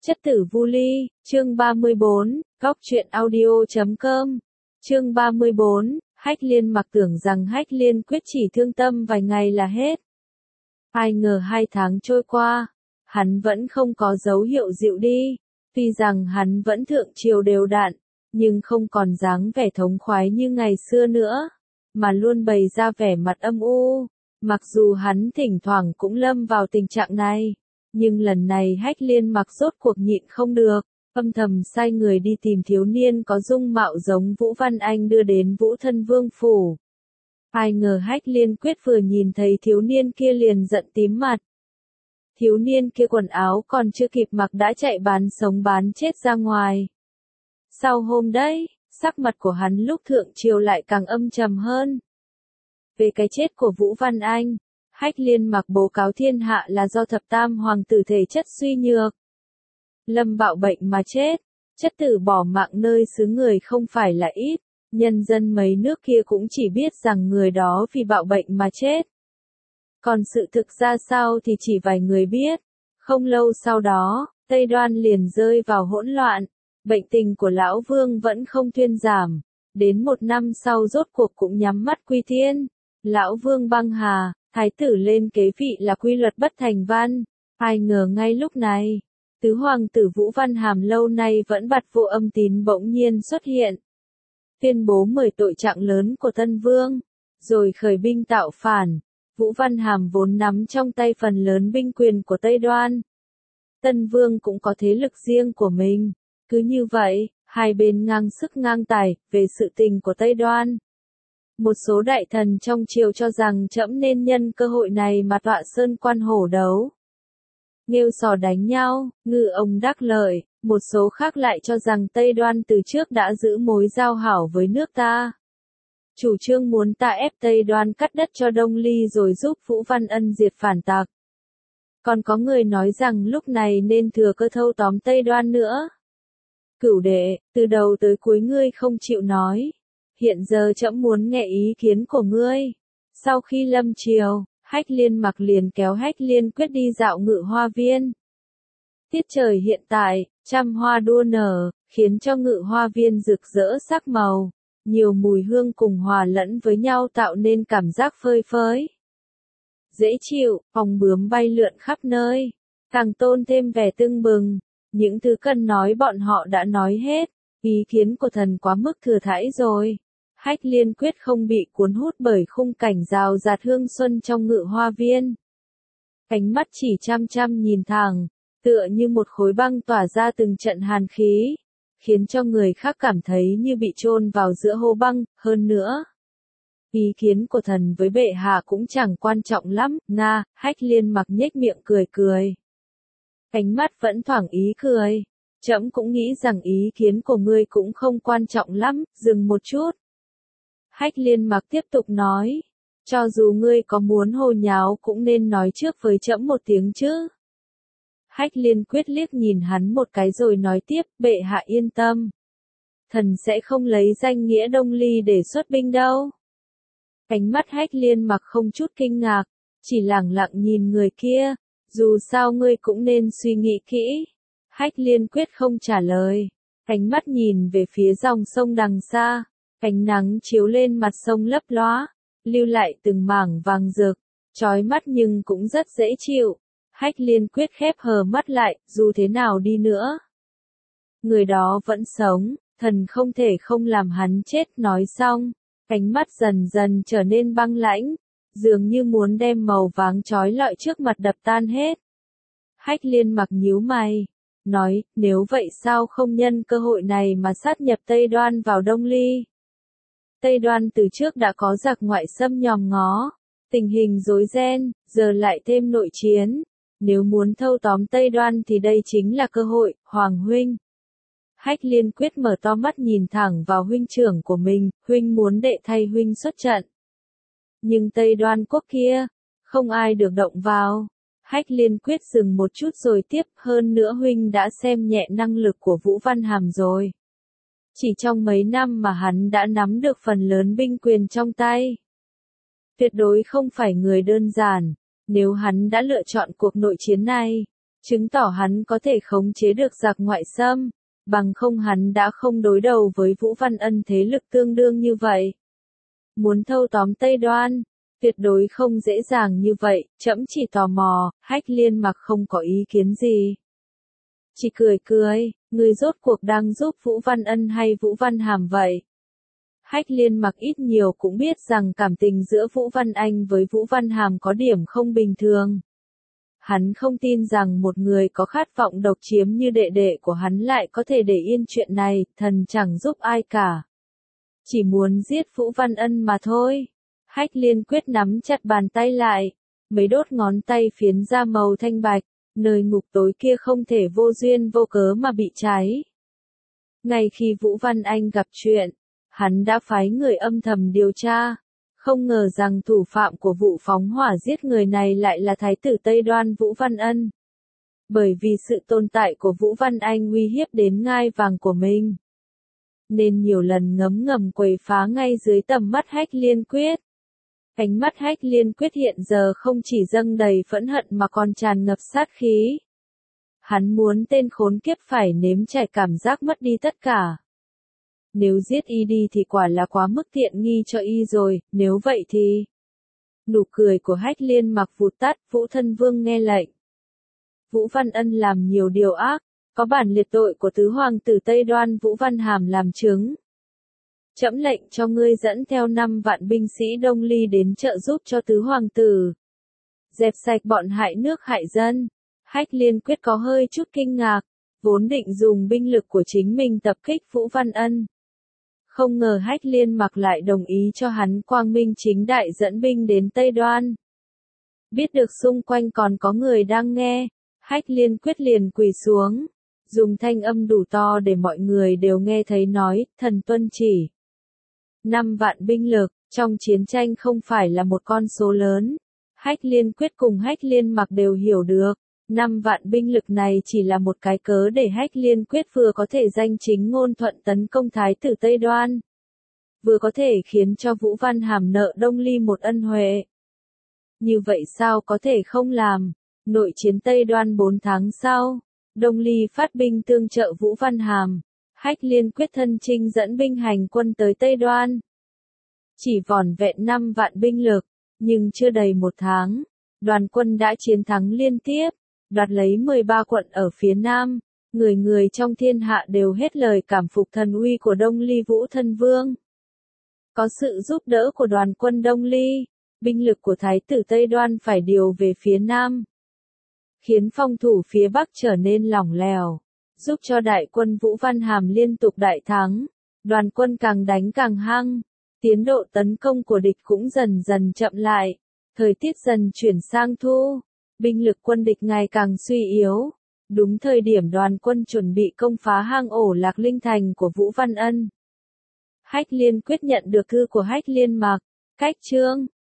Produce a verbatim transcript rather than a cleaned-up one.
Chất tử Vu Ly, chương ba mươi bốn, góc truyện audio chấm com. Chương ba mươi bốn, Hách Liên mặc tưởng rằng Hách Liên quyết chỉ thương tâm vài ngày là hết. Ai ngờ hai tháng trôi qua, hắn vẫn không có dấu hiệu dịu đi. Tuy rằng hắn vẫn thượng triều đều đặn, nhưng không còn dáng vẻ thống khoái như ngày xưa nữa, mà luôn bày ra vẻ mặt âm u. Mặc dù hắn thỉnh thoảng cũng lâm vào tình trạng này, nhưng lần này Hách Liên mặc rốt cuộc nhịn không được, âm thầm sai người đi tìm thiếu niên có dung mạo giống Vũ Văn Anh đưa đến Vũ Thân Vương phủ. Ai ngờ Hách Liên quyết vừa nhìn thấy thiếu niên kia liền giận tím mặt. Thiếu niên kia quần áo còn chưa kịp mặc đã chạy bán sống bán chết ra ngoài. Sau hôm đấy, sắc mặt của hắn lúc thượng triều lại càng âm trầm hơn. Về cái chết của Vũ Văn Anh, Hách Liên mặc bố cáo thiên hạ là do thập tam hoàng tử thể chất suy nhược. Lâm bạo bệnh mà chết, chất tử bỏ mạng nơi xứ người không phải là ít, nhân dân mấy nước kia cũng chỉ biết rằng người đó vì bạo bệnh mà chết. Còn sự thực ra sao thì chỉ vài người biết. Không lâu sau đó, Tây Đoan liền rơi vào hỗn loạn, bệnh tình của lão vương vẫn không thuyên giảm, đến một năm sau rốt cuộc cũng nhắm mắt quy thiên. Lão vương băng hà, thái tử lên kế vị là quy luật bất thành văn. Ai ngờ ngay lúc này, tứ hoàng tử Vũ Văn Hàm lâu nay vẫn bặt vô âm tín bỗng nhiên xuất hiện, tuyên bố mười tội trạng lớn của Tân Vương, rồi khởi binh tạo phản. Vũ Văn Hàm vốn nắm trong tay phần lớn binh quyền của Tây Đoan. Tân Vương cũng có thế lực riêng của mình. Cứ như vậy, hai bên ngang sức ngang tài về sự tình của Tây Đoan. Một số đại thần trong triều cho rằng trẫm nên nhân cơ hội này mà tọa sơn quan hổ đấu. Nghêu sò đánh nhau, ngư ông đắc lợi, một số khác lại cho rằng Tây Đoan từ trước đã giữ mối giao hảo với nước ta. Chủ trương muốn ta ép Tây Đoan cắt đất cho Đông Ly rồi giúp Vũ Văn Ân diệt phản tặc. Còn có người nói rằng lúc này nên thừa cơ thâu tóm Tây Đoan nữa. Cửu đệ, từ đầu tới cuối ngươi không chịu nói. Hiện giờ trẫm muốn nghe ý kiến của ngươi. Sau khi lâm triều, Hách Liên mặc liền kéo Hách Liên quyết đi dạo Ngự Hoa Viên. Tiết trời hiện tại, trăm hoa đua nở, khiến cho Ngự Hoa Viên rực rỡ sắc màu. Nhiều mùi hương cùng hòa lẫn với nhau tạo nên cảm giác phơi phới. Dễ chịu, ong bướm bay lượn khắp nơi, càng tôn thêm vẻ tưng bừng. Những thứ cần nói bọn họ đã nói hết, ý kiến của thần quá mức thừa thãi rồi. Hách Liên quyết không bị cuốn hút bởi khung cảnh rào rạt hương xuân trong Ngự Hoa Viên. Ánh mắt chỉ chăm chăm nhìn thẳng, tựa như một khối băng tỏa ra từng trận hàn khí, khiến cho người khác cảm thấy như bị chôn vào giữa hô băng. Hơn nữa, ý kiến của thần với bệ hạ cũng chẳng quan trọng lắm. Nga, Hách Liên mặc nhếch miệng cười cười. Ánh mắt vẫn thoảng ý cười. Trẫm cũng nghĩ rằng ý kiến của ngươi cũng không quan trọng lắm. Dừng một chút, Hách Liên mặc tiếp tục nói, cho dù ngươi có muốn hồ nháo cũng nên nói trước với trẫm một tiếng chứ. Hách Liên quyết liếc nhìn hắn một cái rồi nói tiếp, bệ hạ yên tâm. Thần sẽ không lấy danh nghĩa Đông Ly để xuất binh đâu. Ánh mắt Hách Liên mặc không chút kinh ngạc, chỉ lẳng lặng nhìn người kia, dù sao ngươi cũng nên suy nghĩ kỹ. Hách Liên quyết không trả lời, ánh mắt nhìn về phía dòng sông đằng xa, ánh nắng chiếu lên mặt sông lấp lóa, lưu lại từng mảng vàng rực, chói mắt nhưng cũng rất dễ chịu. Hách Liên quyết khép hờ mắt lại, dù thế nào đi nữa, người đó vẫn sống, thần không thể không làm hắn chết. Nói xong, ánh mắt dần dần trở nên băng lãnh, dường như muốn đem màu vàng chói lọi trước mặt đập tan hết. Hách Liên mặc nhíu mày, nói, nếu vậy sao không nhân cơ hội này mà sát nhập Tây Đoan vào Đông Ly? Tây Đoan từ trước đã có giặc ngoại xâm nhòm ngó, tình hình rối ren, giờ lại thêm nội chiến. Nếu muốn thâu tóm Tây Đoan thì đây chính là cơ hội. Hoàng huynh. Hách Liên quyết mở to mắt nhìn thẳng vào huynh trưởng của mình, huynh muốn đệ thay huynh xuất trận. Nhưng Tây Đoan quốc kia, không ai được động vào. Hách Liên quyết dừng một chút rồi tiếp, hơn nữa huynh đã xem nhẹ năng lực của Vũ Văn Hàm rồi. Chỉ trong mấy năm mà hắn đã nắm được phần lớn binh quyền trong tay. Tuyệt đối không phải người đơn giản. Nếu hắn đã lựa chọn cuộc nội chiến này, chứng tỏ hắn có thể khống chế được giặc ngoại xâm, bằng không hắn đã không đối đầu với Vũ Văn Ân thế lực tương đương như vậy. Muốn thâu tóm Tây Đoan, tuyệt đối không dễ dàng như vậy, trẫm chỉ tò mò, Hách Liên Mặc không có ý kiến gì. Chỉ cười cười, người rốt cuộc đang giúp Vũ Văn Ân hay Vũ Văn Hàm vậy? Hách Liên Mặc ít nhiều cũng biết rằng cảm tình giữa Vũ Văn Anh với Vũ Văn Hàm có điểm không bình thường. Hắn không tin rằng một người có khát vọng độc chiếm như đệ đệ của hắn lại có thể để yên chuyện này, thần chẳng giúp ai cả. Chỉ muốn giết Vũ Văn Ân mà thôi. Hách Liên quyết nắm chặt bàn tay lại, mấy đốt ngón tay phiến ra màu thanh bạch, nơi ngục tối kia không thể vô duyên vô cớ mà bị cháy. Ngay khi Vũ Văn Anh gặp chuyện, hắn đã phái người âm thầm điều tra, không ngờ rằng thủ phạm của vụ phóng hỏa giết người này lại là Thái tử Tây Đoan Vũ Văn Ân. Bởi vì sự tồn tại của Vũ Văn Anh uy hiếp đến ngai vàng của mình, nên nhiều lần ngấm ngầm quấy phá ngay dưới tầm mắt Hách Liên Quyết. Ánh mắt Hách Liên Quyết hiện giờ không chỉ dâng đầy phẫn hận mà còn tràn ngập sát khí. Hắn muốn tên khốn kiếp phải nếm trải cảm giác mất đi tất cả. Nếu giết y đi thì quả là quá mức tiện nghi cho y rồi, nếu vậy thì... Nụ cười của Hách Liên Mặc vụt tắt, Vũ Thân Vương nghe lệnh. Vũ Văn Ân làm nhiều điều ác, có bản liệt tội của tứ hoàng tử Tây Đoan Vũ Văn Hàm làm chứng. Trẫm lệnh cho ngươi dẫn theo năm vạn binh sĩ Đông Ly đến trợ giúp cho tứ hoàng tử. Dẹp sạch bọn hại nước hại dân. Hách Liên Quyết có hơi chút kinh ngạc, vốn định dùng binh lực của chính mình tập kích Vũ Văn Ân. Không ngờ Hách Liên Mặc lại đồng ý cho hắn quang minh chính đại dẫn binh đến Tây Đoan. Biết được xung quanh còn có người đang nghe, Hách Liên Quyết liền quỳ xuống, dùng thanh âm đủ to để mọi người đều nghe thấy nói, thần tuân chỉ. Năm vạn binh lực, trong chiến tranh không phải là một con số lớn. Hách Liên Quyết cùng Hách Liên Mặc đều hiểu được, năm vạn binh lực này chỉ là một cái cớ để Hách Liên Quyết vừa có thể danh chính ngôn thuận tấn công Thái tử Tây Đoan, vừa có thể khiến cho Vũ Văn Hàm nợ Đông Ly một ân huệ. Như vậy sao có thể không làm? Nội chiến Tây Đoan bốn tháng sau, Đông Ly phát binh tương trợ Vũ Văn Hàm. Hách Liên Quyết thân chinh dẫn binh hành quân tới Tây Đoan. Chỉ vỏn vẹn năm vạn binh lực, nhưng chưa đầy một tháng, đoàn quân đã chiến thắng liên tiếp, đoạt lấy mười ba quận ở phía Nam. Người người trong thiên hạ đều hết lời cảm phục thần uy của Đông Ly Vũ Thân Vương. Có sự giúp đỡ của đoàn quân Đông Ly, binh lực của Thái tử Tây Đoan phải điều về phía Nam, khiến phòng thủ phía Bắc trở nên lỏng lẻo, giúp cho đại quân Vũ Văn Hàm liên tục đại thắng. Đoàn quân càng đánh càng hăng, tiến độ tấn công của địch cũng dần dần chậm lại, thời tiết dần chuyển sang thu, binh lực quân địch ngày càng suy yếu. Đúng thời điểm đoàn quân chuẩn bị công phá hang ổ Lạc Linh Thành của Vũ Văn Ân, Hách Liên Quyết nhận được thư của Hách Liên Mặc, cách chương